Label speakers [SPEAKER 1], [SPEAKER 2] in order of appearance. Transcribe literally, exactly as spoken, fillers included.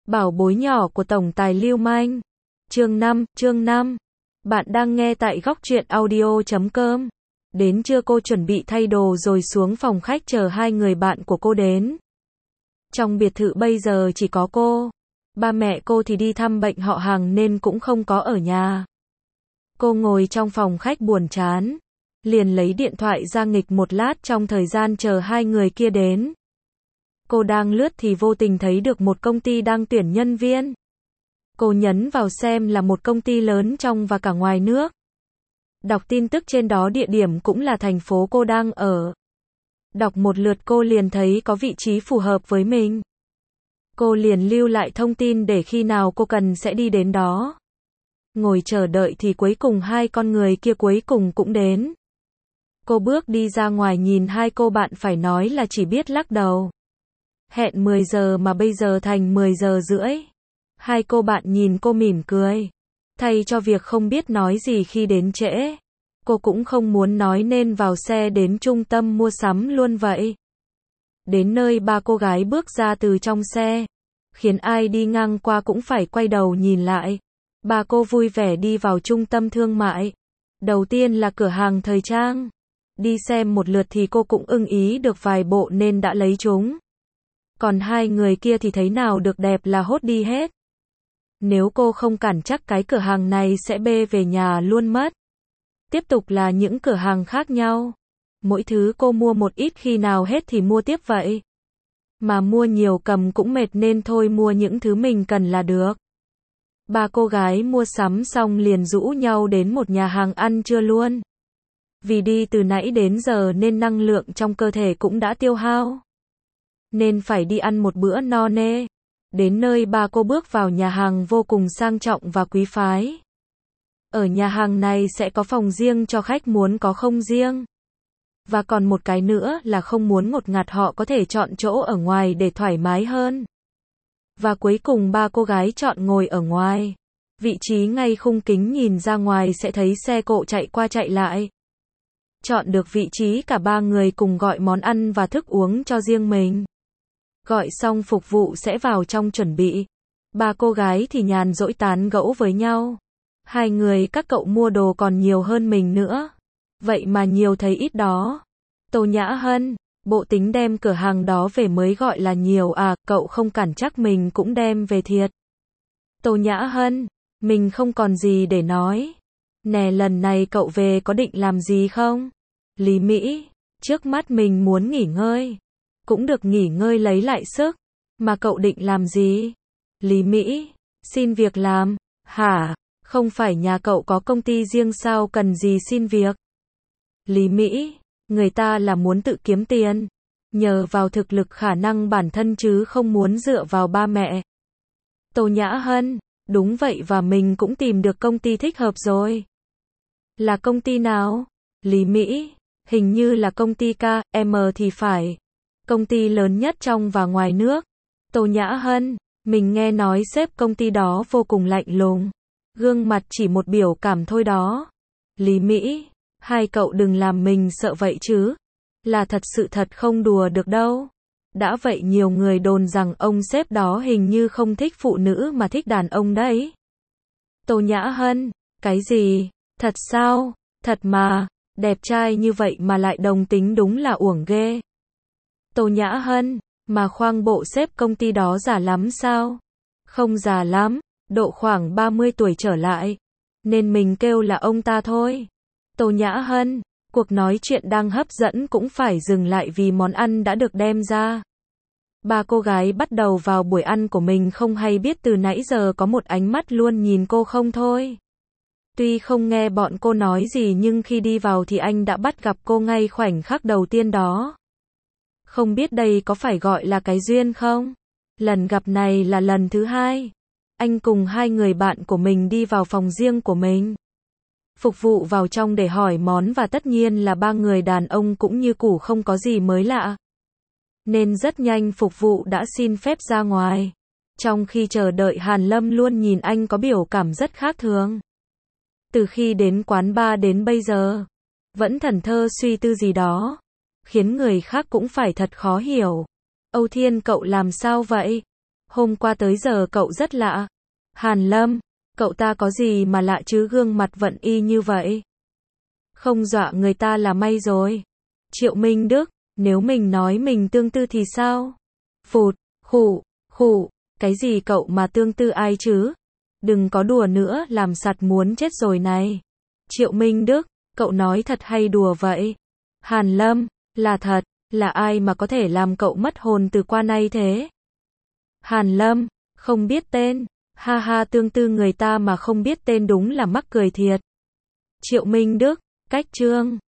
[SPEAKER 1] Bảo bối nhỏ của tổng tài Lưu Manh. Chương năm, chương năm. Bạn đang nghe tại góc truyện audio chấm com. Đến trưa cô chuẩn bị thay đồ rồi xuống phòng khách chờ hai người bạn của cô đến. Trong biệt thự bây giờ chỉ có cô. Ba mẹ cô thì đi thăm bệnh họ hàng nên cũng không có ở nhà. Cô ngồi trong phòng khách buồn chán. Liền lấy điện thoại ra nghịch một lát trong thời gian chờ hai người kia đến. Cô đang lướt thì vô tình thấy được một công ty đang tuyển nhân viên. Cô nhấn vào xem là một công ty lớn trong và cả ngoài nước. Đọc tin tức trên đó địa điểm cũng là thành phố cô đang ở. Đọc một lượt cô liền thấy có vị trí phù hợp với mình. Cô liền lưu lại thông tin để khi nào cô cần sẽ đi đến đó. Ngồi chờ đợi thì cuối cùng hai con người kia cuối cùng cũng đến. Cô bước đi ra ngoài nhìn hai cô bạn phải nói là chỉ biết lắc đầu. Hẹn mười giờ mà bây giờ thành mười giờ rưỡi. Hai cô bạn nhìn cô mỉm cười. Thay cho việc không biết nói gì khi đến trễ. Cô cũng không muốn nói nên vào xe đến trung tâm mua sắm luôn vậy. Đến nơi ba cô gái bước ra từ trong xe. Khiến ai đi ngang qua cũng phải quay đầu nhìn lại. Ba cô vui vẻ đi vào trung tâm thương mại. Đầu tiên là cửa hàng thời trang. Đi xem một lượt thì cô cũng ưng ý được vài bộ nên đã lấy chúng. Còn hai người kia thì thấy nào được đẹp là hốt đi hết. Nếu cô không cản chắc cái cửa hàng này sẽ bê về nhà luôn mất. Tiếp tục là những cửa hàng khác nhau. Mỗi thứ cô mua một ít khi nào hết thì mua tiếp vậy. Mà mua nhiều cầm cũng mệt nên thôi mua những thứ mình cần là được. Ba cô gái mua sắm xong liền rũ nhau đến một nhà hàng ăn trưa luôn. Vì đi từ nãy đến giờ nên năng lượng trong cơ thể cũng đã tiêu hao. Nên phải đi ăn một bữa no nê. Đến nơi ba cô bước vào nhà hàng vô cùng sang trọng và quý phái. Ở nhà hàng này sẽ có phòng riêng cho khách muốn có không riêng. Và còn một cái nữa là không muốn ngột ngạt họ có thể chọn chỗ ở ngoài để thoải mái hơn. Và cuối cùng ba cô gái chọn ngồi ở ngoài. Vị trí ngay khung kính nhìn ra ngoài sẽ thấy xe cộ chạy qua chạy lại. Chọn được vị trí cả ba người cùng gọi món ăn và thức uống cho riêng mình. Gọi xong phục vụ sẽ vào trong chuẩn bị. Ba cô gái thì nhàn rỗi tán gẫu với nhau. Hai người các cậu mua đồ còn nhiều hơn mình nữa. Vậy mà nhiều thấy ít đó. Tô Nhã Hân, bộ tính đem cửa hàng đó về mới gọi là nhiều à, cậu không cản chắc mình cũng đem về thiệt. Tô Nhã Hân, mình không còn gì để nói. Nè lần này cậu về có định làm gì không? Lý Mỹ, trước mắt mình muốn nghỉ ngơi. Cũng được nghỉ ngơi lấy lại sức. Mà cậu định làm gì? Lý Mỹ, xin việc làm. Hả? Không phải nhà cậu có công ty riêng sao cần gì xin việc? Lý Mỹ, người ta là muốn tự kiếm tiền. Nhờ vào thực lực khả năng bản thân chứ không muốn dựa vào ba mẹ. Tô Nhã Hân, đúng vậy và mình cũng tìm được công ty thích hợp rồi. Là công ty nào? Lý Mỹ, hình như là công ty ca em thì phải. Công ty lớn nhất trong và ngoài nước. Tô Nhã Hân, mình nghe nói sếp công ty đó vô cùng lạnh lùng. Gương mặt chỉ một biểu cảm thôi đó. Lý Mỹ, hai cậu đừng làm mình sợ vậy chứ. Là thật sự thật không đùa được đâu. Đã vậy nhiều người đồn rằng ông sếp đó hình như không thích phụ nữ mà thích đàn ông đấy. Tô Nhã Hân, cái gì? Thật sao? Thật mà, đẹp trai như vậy mà lại đồng tính đúng là uổng ghê. Tô Nhã Hân, mà khoang bộ sếp công ty đó già lắm sao? Không già lắm, độ khoảng ba mươi tuổi trở lại. Nên mình kêu là ông ta thôi. Tô Nhã Hân, cuộc nói chuyện đang hấp dẫn cũng phải dừng lại vì món ăn đã được đem ra. Ba cô gái bắt đầu vào buổi ăn của mình không hay biết từ nãy giờ có một ánh mắt luôn nhìn cô không thôi. Tuy không nghe bọn cô nói gì nhưng khi đi vào thì anh đã bắt gặp cô ngay khoảnh khắc đầu tiên đó. Không biết đây có phải gọi là cái duyên không? Lần gặp này là lần thứ hai. Anh cùng hai người bạn của mình đi vào phòng riêng của mình. Phục vụ vào trong để hỏi món và tất nhiên là ba người đàn ông cũng như cũ không có gì mới lạ. Nên rất nhanh phục vụ đã xin phép ra ngoài. Trong khi chờ đợi Hàn Lâm luôn nhìn anh có biểu cảm rất khác thường. Từ khi đến quán bar đến bây giờ, vẫn thẫn thờ suy tư gì đó. Khiến người khác cũng phải thật khó hiểu. Âu Thiên cậu làm sao vậy? Hôm qua tới giờ cậu rất lạ. Hàn Lâm, cậu ta có gì mà lạ chứ, gương mặt vẫn y như vậy. Không dọa người ta là may rồi. Triệu Minh Đức, nếu mình nói mình tương tư thì sao? Phụt, khụ, khụ, cái gì cậu mà tương tư ai chứ? Đừng có đùa nữa, làm sặc muốn chết rồi này. Triệu Minh Đức, cậu nói thật hay đùa vậy? Hàn Lâm, là thật, là ai mà có thể làm cậu mất hồn từ qua nay thế? Hàn Lâm, không biết tên, ha ha, tương tư người ta mà không biết tên đúng là mắc cười thiệt. Triệu Minh Đức, cách chương